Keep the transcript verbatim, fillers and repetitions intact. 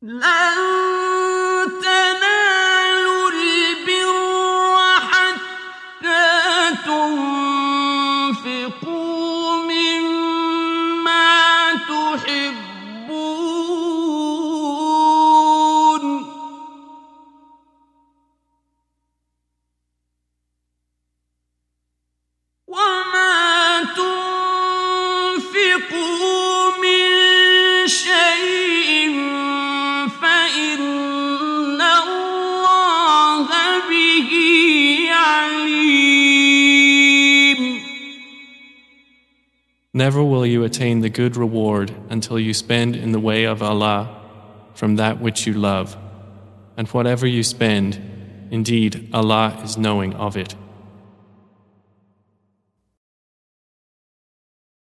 لن تنالوا البر حتى تنفقوا مما تحبون وما تنفقوا من شيء فإن الله به عليم. Never will you attain the good reward until you spend in the way of Allah from that which you love. And whatever you spend, indeed Allah is knowing of it.